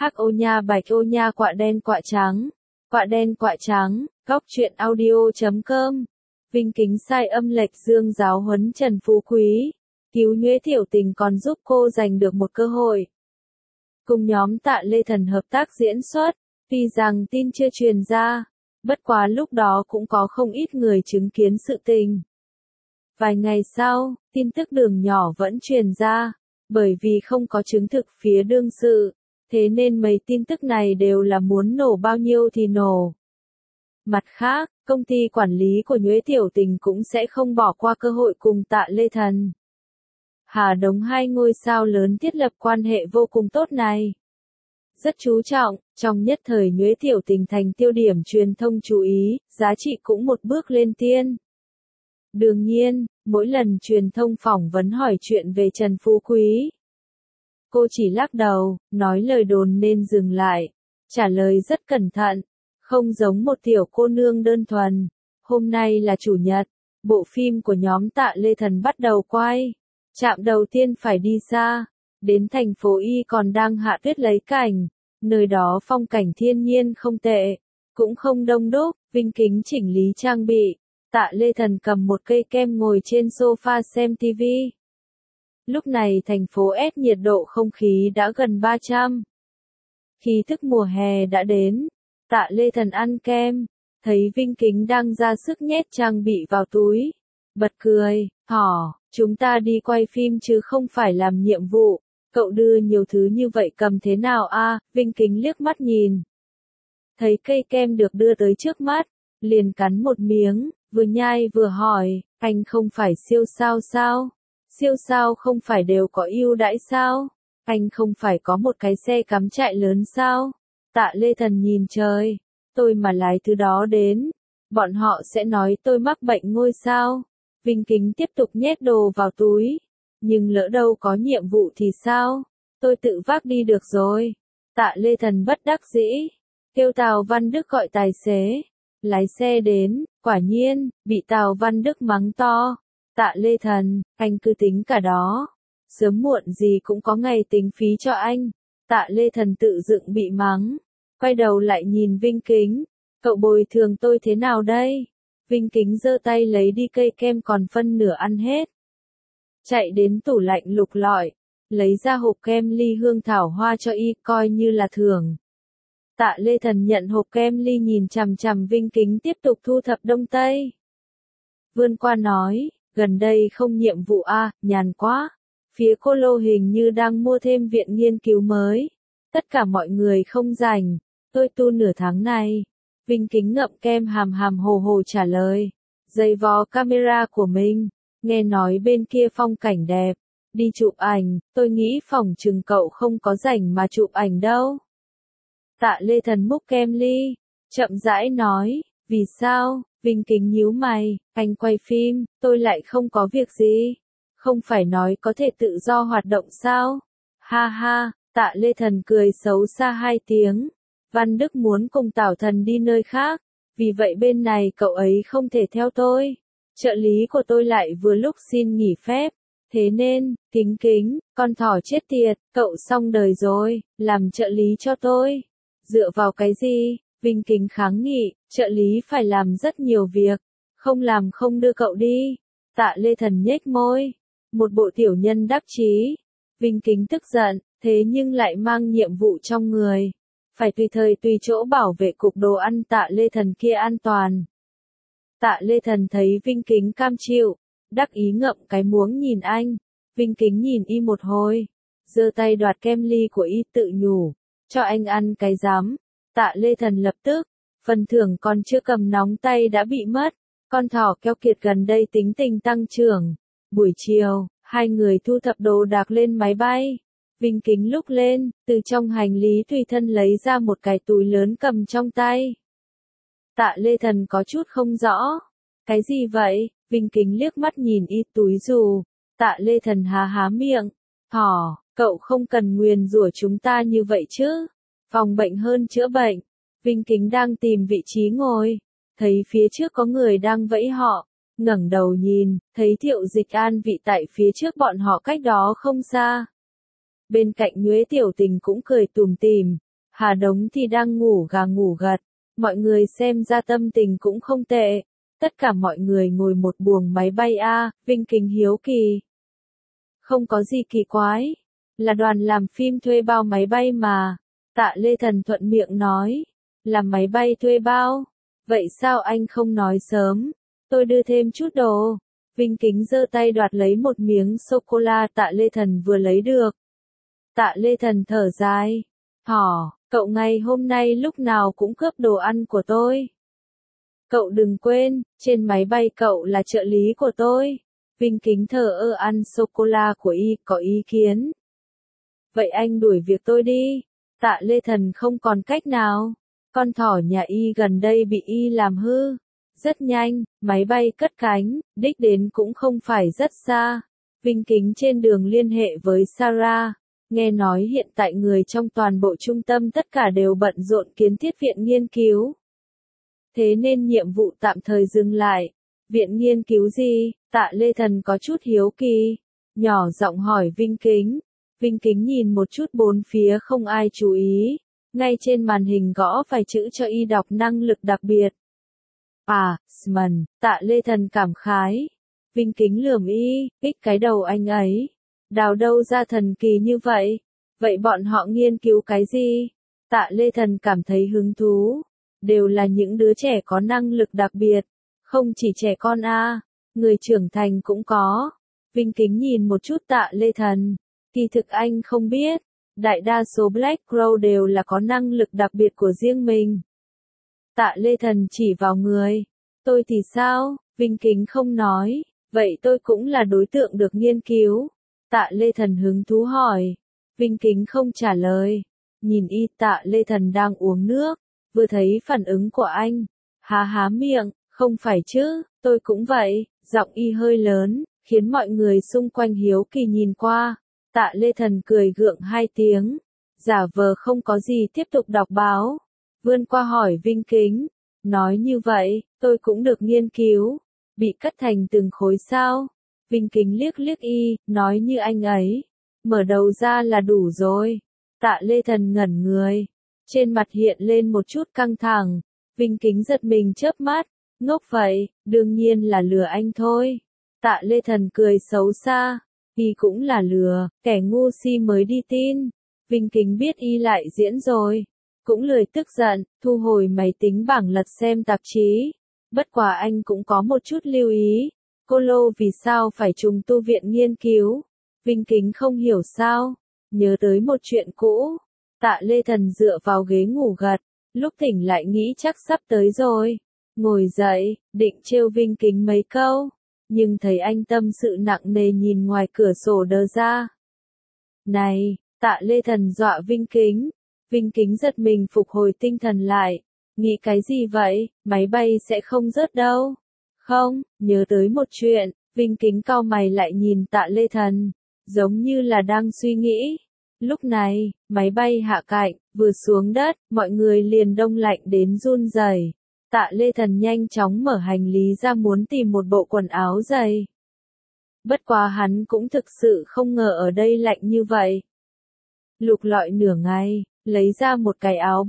Hắc ô nha bạch ô nha quạ đen quạ trắng. Quạ đen quạ trắng, góc truyện audio.com. Vinh kính sai âm lệch dương giáo huấn Trần Phú Quý. Cứu Nhuế Tiểu Tình còn giúp cô giành được một cơ hội. Cùng nhóm Tạ Lê Thần hợp tác diễn xuất, tuy rằng tin chưa truyền ra, bất quá lúc đó cũng có không ít người chứng kiến sự tình. Vài ngày sau, tin tức đường nhỏ vẫn truyền ra, bởi vì không có chứng thực phía đương sự, thế nên mấy tin tức này đều là muốn nổ bao nhiêu thì nổ. Mặt khác, công ty quản lý của Nhuế Tiểu Tình cũng sẽ không bỏ qua cơ hội cùng Tạ Lê Thần. Hà Đống hai ngôi sao lớn thiết lập quan hệ vô cùng tốt này. Rất chú trọng, trong nhất thời Nhuế Tiểu Tình thành tiêu điểm truyền thông chú ý, giá trị cũng một bước lên tiên. Đương nhiên, mỗi lần truyền thông phỏng vấn hỏi chuyện về Trần Phú Quý, cô chỉ lắc đầu, nói lời đồn nên dừng lại, trả lời rất cẩn thận, không giống một tiểu cô nương đơn thuần. Hôm nay là chủ nhật, bộ phim của nhóm Tạ Lê Thần bắt đầu quay. Trạm đầu tiên phải đi xa, đến thành phố Y còn đang hạ tuyết lấy cảnh, nơi đó phong cảnh thiên nhiên không tệ, cũng không đông đúc. Vinh kính chỉnh lý trang bị, Tạ Lê Thần cầm một cây kem ngồi trên sofa xem TV. Lúc này thành phố S nhiệt độ không khí đã gần 300. Khí thức mùa hè đã đến, Tạ Lê Thần ăn kem, thấy Vinh kính đang ra sức nhét trang bị vào túi, bật cười, "Hỏ, chúng ta đi quay phim chứ không phải làm nhiệm vụ, cậu đưa nhiều thứ như vậy cầm thế nào a?" Vinh kính liếc mắt nhìn, thấy cây kem được đưa tới trước mắt, liền cắn một miếng, vừa nhai vừa hỏi, "Anh không phải siêu sao sao? Siêu sao không phải đều có ưu đãi sao? Anh không phải có một cái xe cắm trại lớn sao?" Tạ Lê Thần nhìn trời, "Tôi mà lái thứ đó đến, bọn họ sẽ nói tôi mắc bệnh ngôi sao." Vinh kính tiếp tục nhét đồ vào túi, "Nhưng lỡ đâu có nhiệm vụ thì sao? Tôi tự vác đi được rồi." Tạ Lê Thần bất đắc dĩ, kêu Tào Văn Đức gọi tài xế, lái xe đến, quả nhiên, bị Tào Văn Đức mắng to. "Tạ Lê Thần, anh cứ tính cả đó, sớm muộn gì cũng có ngày tính phí cho anh." Tạ Lê Thần tự dựng bị mắng, quay đầu lại nhìn Vinh kính, "Cậu bồi thường tôi thế nào đây?" Vinh kính giơ tay lấy đi cây kem còn phân nửa ăn hết. Chạy đến tủ lạnh lục lọi, lấy ra hộp kem ly hương thảo hoa cho y, coi như là thưởng. Tạ Lê Thần nhận hộp kem ly nhìn chằm chằm Vinh kính tiếp tục thu thập đông tây. Vươn qua nói, "Gần đây không nhiệm vụ a, nhàn quá. Phía cô Lô hình như đang mua thêm viện nghiên cứu mới. Tất cả mọi người không rảnh, tôi tu nửa tháng này." Vinh kính ngậm kem hàm hàm hồ hồ trả lời, giày vò camera của mình, "Nghe nói bên kia phong cảnh đẹp, đi chụp ảnh, tôi nghĩ phỏng chừng cậu không có rảnh mà chụp ảnh đâu." Tạ Lê Thần múc kem ly, chậm rãi nói, "Vì sao?" Vinh kính nhíu mày, "Anh quay phim, tôi lại không có việc gì. Không phải nói có thể tự do hoạt động sao?" "Ha ha." Tạ Lê Thần cười xấu xa hai tiếng, "Văn Đức muốn cùng Tảo Thần đi nơi khác, vì vậy bên này cậu ấy không thể theo tôi. Trợ lý của tôi lại vừa lúc xin nghỉ phép, thế nên, kính kính, con thỏ chết tiệt, cậu xong đời rồi, làm trợ lý cho tôi." "Dựa vào cái gì?" Vinh kính kháng nghị, "Trợ lý phải làm rất nhiều việc, không làm không đưa cậu đi." Tạ Lê Thần nhếch môi, một bộ tiểu nhân đắc chí. Vinh kính tức giận, thế nhưng lại mang nhiệm vụ trong người, phải tùy thời tùy chỗ bảo vệ cục đồ ăn Tạ Lê Thần kia an toàn. Tạ Lê Thần thấy Vinh kính cam chịu, đắc ý ngậm cái muỗng nhìn anh. Vinh kính nhìn y một hồi, giơ tay đoạt kem ly của y tự nhủ, "Cho anh ăn cái rắm." Tạ Lê Thần lập tức, phần thưởng còn chưa cầm nóng tay đã bị mất. Con thỏ keo kiệt gần đây tính tình tăng trưởng. Buổi chiều, hai người thu thập đồ đạc lên máy bay. Vinh kính lúc lên, từ trong hành lý tùy thân lấy ra một cái túi lớn cầm trong tay. Tạ Lê Thần có chút không rõ. "Cái gì vậy?" Vinh kính liếc mắt nhìn y túi dù. Tạ Lê Thần há há miệng, "Thỏ, cậu không cần nguyền rủa chúng ta như vậy chứ. Phòng bệnh hơn chữa bệnh." Vinh kính đang tìm vị trí ngồi, thấy phía trước có người đang vẫy họ, ngẩng đầu nhìn, thấy Thiệu Dịch An vị tại phía trước bọn họ cách đó không xa. Bên cạnh Nhuế Tiểu Tình cũng cười tủm tỉm, Hà Đống thì đang ngủ gà ngủ gật, mọi người xem ra tâm tình cũng không tệ. Tất cả mọi người ngồi một buồng máy bay A, Vinh Kính hiếu kỳ. Không có gì kỳ quái, là đoàn làm phim thuê bao máy bay mà. Tạ Lê Thần thuận miệng nói, làm máy bay thuê bao, vậy sao anh không nói sớm, tôi đưa thêm chút đồ. Vinh Kính giơ tay đoạt lấy một miếng sô-cô-la Tạ Lê Thần vừa lấy được. Tạ Lê Thần thở dài, cậu ngày hôm nay lúc nào cũng cướp đồ ăn của tôi. Cậu đừng quên, trên máy bay cậu là trợ lý của tôi. Vinh Kính thờ ơ ăn sô-cô-la của y, có ý kiến. Vậy anh đuổi việc tôi đi. Tạ Lê Thần không còn cách nào. Con thỏ nhà y gần đây bị y làm hư. Rất nhanh, máy bay cất cánh, đích đến cũng không phải rất xa. Vinh Kính trên đường liên hệ với Sarah. Nghe nói hiện tại người trong toàn bộ trung tâm tất cả đều bận rộn kiến thiết viện nghiên cứu. Thế nên nhiệm vụ tạm thời dừng lại. Viện nghiên cứu gì? Tạ Lê Thần có chút hiếu kỳ. Nhỏ giọng hỏi Vinh Kính. Vinh Kính nhìn một chút bốn phía không ai chú ý. Ngay trên màn hình gõ vài chữ cho y đọc năng lực đặc biệt. Sman, Tạ Lê Thần cảm khái. Vinh Kính lườm y, kích cái đầu anh ấy. Đào đâu ra thần kỳ như vậy? Vậy bọn họ nghiên cứu cái gì? Tạ Lê Thần cảm thấy hứng thú. Đều là những đứa trẻ có năng lực đặc biệt. Không chỉ trẻ con người trưởng thành cũng có. Vinh Kính nhìn một chút Tạ Lê Thần. Kỳ thực anh không biết. Đại đa số Black Crow đều là có năng lực đặc biệt của riêng mình. Tạ Lê Thần chỉ vào người. Tôi thì sao? Vinh Kính không nói. Vậy tôi cũng là đối tượng được nghiên cứu. Tạ Lê Thần hứng thú hỏi. Vinh Kính không trả lời. Nhìn y Tạ Lê Thần đang uống nước. Vừa thấy phản ứng của anh. Há miệng, không phải chứ, tôi cũng vậy. Giọng y hơi lớn, khiến mọi người xung quanh hiếu kỳ nhìn qua. Tạ Lê Thần cười gượng hai tiếng. Giả vờ không có gì tiếp tục đọc báo. Vươn qua hỏi Vinh Kính. Nói như vậy, tôi cũng được nghiên cứu. Bị cắt thành từng khối sao? Vinh Kính liếc liếc y, nói như anh ấy. Mở đầu ra là đủ rồi. Tạ Lê Thần ngẩn người. Trên mặt hiện lên một chút căng thẳng. Vinh Kính giật mình chớp mắt. Ngốc vậy, đương nhiên là lừa anh thôi. Tạ Lê Thần cười xấu xa. Y cũng là lừa, kẻ ngu si mới đi tin. Vinh Kính biết y lại diễn rồi. Cũng lười tức giận, thu hồi máy tính bảng lật xem tạp chí. Bất quá anh cũng có một chút lưu ý. Cô Lô vì sao phải trùng tu viện nghiên cứu? Vinh Kính không hiểu sao. Nhớ tới một chuyện cũ. Tạ Lê Thần dựa vào ghế ngủ gật. Lúc tỉnh lại nghĩ chắc sắp tới rồi. Ngồi dậy, định trêu Vinh Kính mấy câu. Nhưng thấy anh tâm sự nặng nề nhìn ngoài cửa sổ đờ ra. Này, Tạ Lê Thần dọa Vinh Kính. Vinh Kính giật mình phục hồi tinh thần lại. Nghĩ cái gì vậy, máy bay sẽ không rớt đâu. Không, nhớ tới một chuyện, Vinh Kính cau mày lại nhìn Tạ Lê Thần. Giống như là đang suy nghĩ. Lúc này, máy bay hạ cạnh, vừa xuống đất, mọi người liền đông lạnh đến run rẩy. Tạ Lê Thần nhanh chóng mở hành lý ra muốn tìm một bộ quần áo dày. Bất quá hắn cũng thực sự không ngờ ở đây lạnh như vậy. Lục lọi nửa ngày, lấy ra một cái áo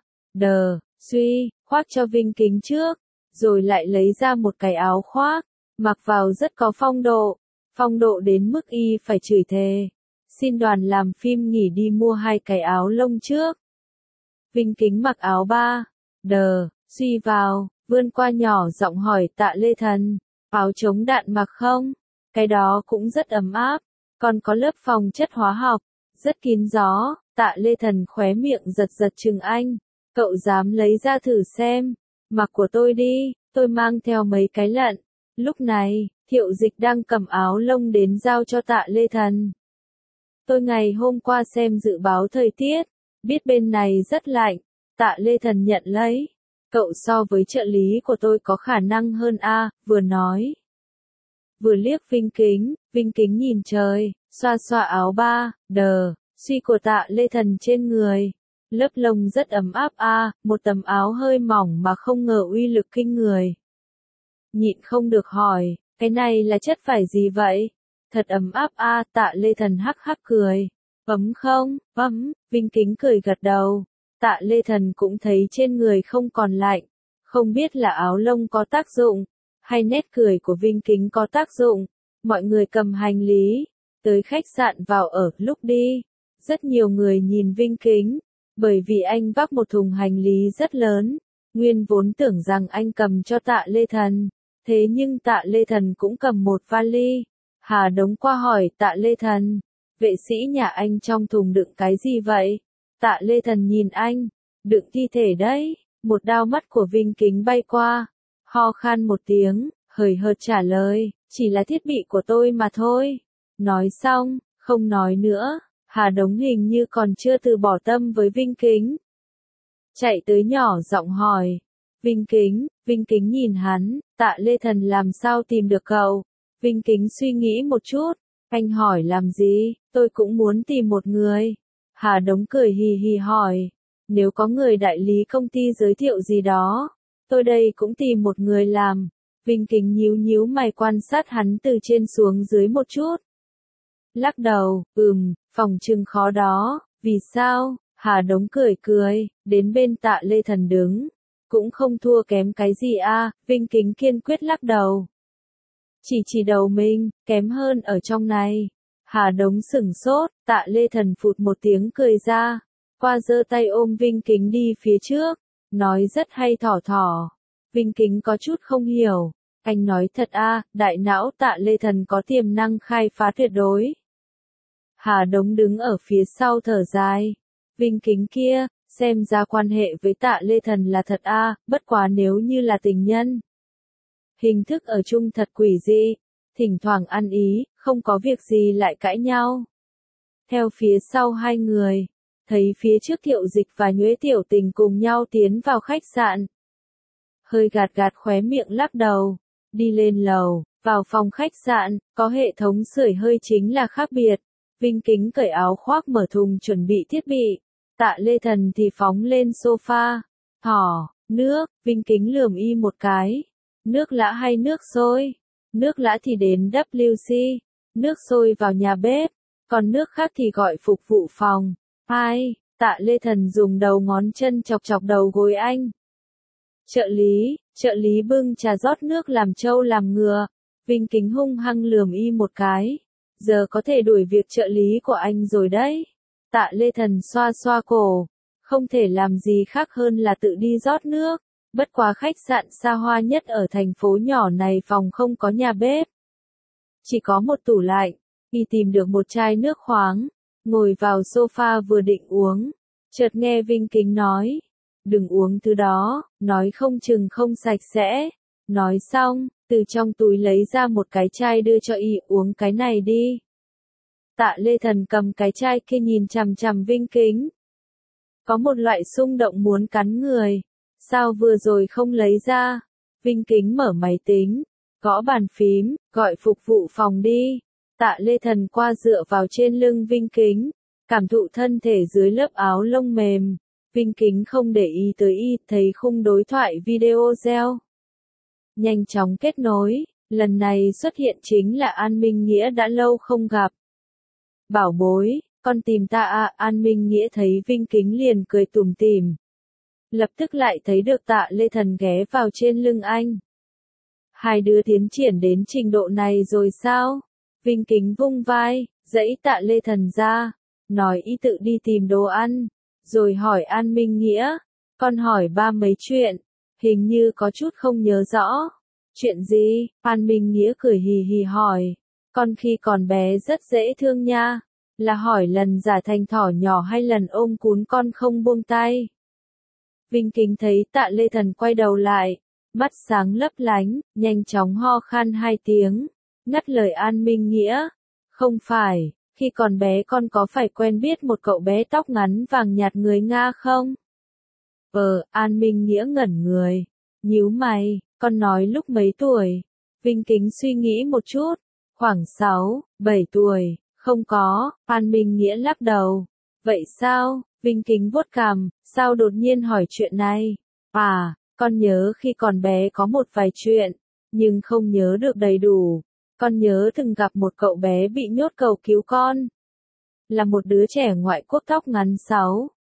khoác cho Vinh Kính trước, rồi lại lấy ra một cái áo khoác, mặc vào rất có phong độ đến mức y phải chửi thề. Xin đoàn làm phim nghỉ đi mua 2 cái áo lông trước. Vinh Kính mặc áo suy vào, vươn qua nhỏ giọng hỏi Tạ Lê Thần, áo chống đạn mặc không? Cái đó cũng rất ấm áp, còn có lớp phòng chất hóa học, rất kín gió. Tạ Lê Thần khóe miệng giật giật chừng anh, cậu dám lấy ra thử xem, mặc của tôi đi, tôi mang theo mấy cái lận. Lúc này, Thiệu Dịch đang cầm áo lông đến giao cho Tạ Lê Thần. Tôi ngày hôm qua xem dự báo thời tiết, biết bên này rất lạnh. Tạ Lê Thần nhận lấy. Cậu so với trợ lý của tôi có khả năng hơn vừa nói. Vừa liếc Vinh Kính nhìn trời, xoa xoa áo suy của Tạ Lê Thần trên người. Lớp lông rất ấm áp một tấm áo hơi mỏng mà không ngờ uy lực kinh người. Nhịn không được hỏi, cái này là chất vải gì vậy? Thật ấm áp Tạ Lê Thần hắc hắc cười. Ấm không? Ấm, Vinh Kính cười gật đầu. Tạ Lê Thần cũng thấy trên người không còn lạnh, không biết là áo lông có tác dụng, hay nét cười của Vinh Kính có tác dụng. Mọi người cầm hành lý, tới khách sạn vào ở. Lúc đi, rất nhiều người nhìn Vinh Kính, bởi vì anh vác một thùng hành lý rất lớn, nguyên vốn tưởng rằng anh cầm cho Tạ Lê Thần, thế nhưng Tạ Lê Thần cũng cầm một vali. Hà Đống qua hỏi Tạ Lê Thần, vệ sĩ nhà anh trong thùng đựng cái gì vậy? Tạ Lê Thần nhìn anh, đựng thi thể đấy. Một đao mắt của Vinh Kính bay qua, ho khan một tiếng, hời hợt trả lời, chỉ là thiết bị của tôi mà thôi. Nói xong, không nói nữa. Hà Đống hình như còn chưa từ bỏ tâm với Vinh Kính, chạy tới nhỏ giọng hỏi, Vinh Kính nhìn hắn, Tạ Lê Thần làm sao tìm được cậu? Vinh Kính suy nghĩ một chút, anh hỏi làm gì, tôi cũng muốn tìm một người. Hà Đống cười hì hì hỏi, nếu có người đại lý công ty giới thiệu gì đó, tôi đây cũng tìm một người làm. Vinh Kính nhíu nhíu mày quan sát hắn từ trên xuống dưới một chút. Lắc đầu, phòng trừng khó đó, vì sao? Hà Đống cười cười, đến bên Tạ Lê Thần đứng, cũng không thua kém cái gì a. Vinh Kính kiên quyết lắc đầu. Chỉ đầu mình, kém hơn ở trong này. Hà Đống sửng sốt, Tạ Lê Thần phụt một tiếng cười ra, qua giơ tay ôm Vinh Kính đi phía trước, nói rất hay thỏ. Vinh Kính có chút không hiểu, anh nói thật đại não Tạ Lê Thần có tiềm năng khai phá tuyệt đối. Hà Đống đứng ở phía sau thở dài, Vinh Kính kia, xem ra quan hệ với Tạ Lê Thần là thật bất quá nếu như là tình nhân. Hình thức ở chung thật quỷ dị, thỉnh thoảng ăn ý, không có việc gì lại cãi nhau. Theo phía sau hai người, thấy phía trước Thiệu Dịch và Nhuế Tiểu Tình cùng nhau tiến vào khách sạn. Hơi gạt khóe miệng lắc đầu, đi lên lầu, vào phòng khách sạn, có hệ thống sưởi hơi chính là khác biệt. Vinh Kính cởi áo khoác mở thùng chuẩn bị thiết bị, Tạ Lê Thần thì phóng lên sofa, nước, Vinh Kính lườm y một cái, nước lã hay nước sôi? Nước lã thì đến WC, nước sôi vào nhà bếp, còn nước khác thì gọi phục vụ phòng. Tạ Lê Thần dùng đầu ngón chân chọc đầu gối anh. Trợ lý bưng trà rót nước làm trâu làm ngựa. Vinh Kính hung hăng lườm y một cái. Giờ có thể đuổi việc trợ lý của anh rồi đấy. Tạ Lê Thần xoa cổ. Không thể làm gì khác hơn là tự đi rót nước. Bất quá khách sạn xa hoa nhất ở thành phố nhỏ này phòng không có nhà bếp. Chỉ có một tủ lạnh. Y tìm được một chai nước khoáng. Ngồi vào sofa vừa định uống. Chợt nghe Vinh Kính nói. Đừng uống thứ đó, nói không chừng không sạch sẽ. Nói xong, từ trong túi lấy ra một cái chai đưa cho y, uống cái này đi. Tạ Lê Thần cầm cái chai kia nhìn chằm chằm Vinh Kính. Có một loại xung động muốn cắn người. Sao vừa rồi không lấy ra? Vinh Kính mở máy tính, gõ bàn phím, gọi phục vụ phòng đi. Tạ Lê Thần qua dựa vào trên lưng Vinh Kính, cảm thụ thân thể dưới lớp áo lông mềm. Vinh Kính không để ý tới y, thấy khung đối thoại video reo. Nhanh chóng kết nối, lần này xuất hiện chính là An Minh Nghĩa đã lâu không gặp. Bảo bối, con tìm ta An Minh Nghĩa thấy Vinh Kính liền cười tủm tỉm. Lập tức lại thấy được Tạ Lê Thần ghé vào trên lưng anh. Hai đứa tiến triển đến trình độ này rồi sao? Vinh Kính vung vai, dãy Tạ Lê Thần ra, nói y tự đi tìm đồ ăn, rồi hỏi An Minh Nghĩa, con hỏi ba mấy chuyện, hình như có chút không nhớ rõ. Chuyện gì? An Minh Nghĩa cười hì hì hỏi, con khi còn bé rất dễ thương nha, là hỏi lần giả thành thỏ nhỏ hay lần ôm cún con không buông tay. Vinh Kính thấy Tạ Lê Thần quay đầu lại, mắt sáng lấp lánh, nhanh chóng ho khan hai tiếng, ngắt lời An Minh Nghĩa. Không phải, khi còn bé con có phải quen biết một cậu bé tóc ngắn vàng nhạt người Nga không? An Minh Nghĩa ngẩn người, nhíu mày, con nói lúc mấy tuổi? Vinh Kính suy nghĩ một chút, khoảng 6, 7 tuổi, không có. An Minh Nghĩa lắc đầu. Vậy sao? Vinh Kính vuốt cằm, sao đột nhiên hỏi chuyện này? Con nhớ khi còn bé có một vài chuyện, nhưng không nhớ được đầy đủ. Con nhớ từng gặp một cậu bé bị nhốt cầu cứu con. Là một đứa trẻ ngoại quốc tóc ngắn 6,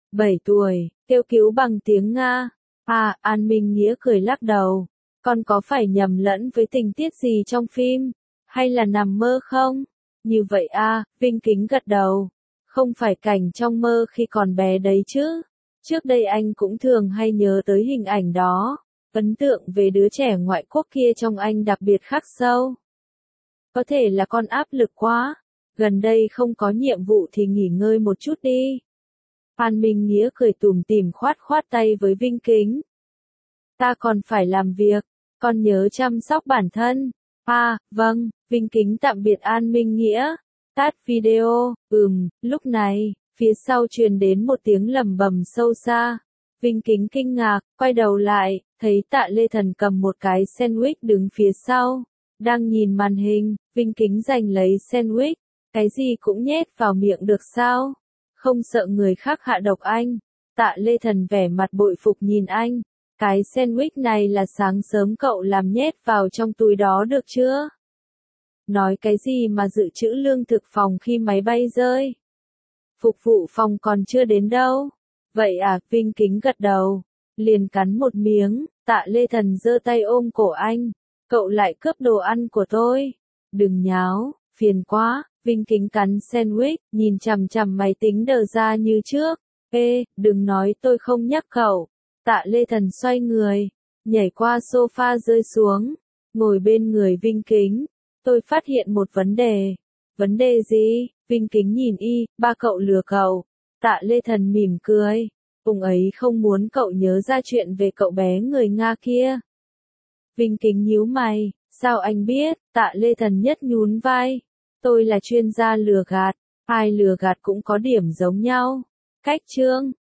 7 tuổi, kêu cứu bằng tiếng Nga. À, An Minh Nghĩa cười lắc đầu. Con có phải nhầm lẫn với tình tiết gì trong phim? Hay là nằm mơ không? Như vậy à, Vinh Kính gật đầu. Không phải cảnh trong mơ khi còn bé đấy chứ. Trước đây anh cũng thường hay nhớ tới hình ảnh đó. Ấn tượng về đứa trẻ ngoại quốc kia trong anh đặc biệt khắc sâu. Có thể là con áp lực quá. Gần đây không có nhiệm vụ thì nghỉ ngơi một chút đi. An Minh Nghĩa cười tủm tỉm khoát khoát tay với Vinh Kính. Ta còn phải làm việc, con nhớ chăm sóc bản thân. À, vâng, Vinh Kính tạm biệt An Minh Nghĩa. Tắt video, lúc này, phía sau truyền đến một tiếng lầm bầm sâu xa. Vinh Kính kinh ngạc, quay đầu lại, thấy Tạ Lê Thần cầm một cái sandwich đứng phía sau. Đang nhìn màn hình, Vinh Kính giành lấy sandwich, cái gì cũng nhét vào miệng được sao? Không sợ người khác hạ độc anh. Tạ Lê Thần vẻ mặt bội phục nhìn anh. Cái sandwich này là sáng sớm cậu làm nhét vào trong túi đó được chưa? Nói cái gì mà dự trữ lương thực phòng khi máy bay rơi? Phục vụ phòng còn chưa đến đâu. Vậy à, Vinh Kính gật đầu. Liền cắn một miếng, Tạ Lê Thần giơ tay ôm cổ anh. Cậu lại cướp đồ ăn của tôi. Đừng nháo, phiền quá. Vinh Kính cắn sandwich, nhìn chằm chằm máy tính đờ ra như trước. Ê, đừng nói tôi không nhắc cậu. Tạ Lê Thần xoay người, nhảy qua sofa rơi xuống, ngồi bên người Vinh Kính. Tôi phát hiện một vấn đề. Vấn đề gì? Vinh Kính nhìn ba cậu lừa cậu. Tạ Lê Thần mỉm cười. Ông ấy không muốn cậu nhớ ra chuyện về cậu bé người Nga kia. Vinh Kính nhíu mày, sao anh biết? Tạ Lê Thần nhất nhún vai. Tôi là chuyên gia lừa gạt, ai lừa gạt cũng có điểm giống nhau. Cách chương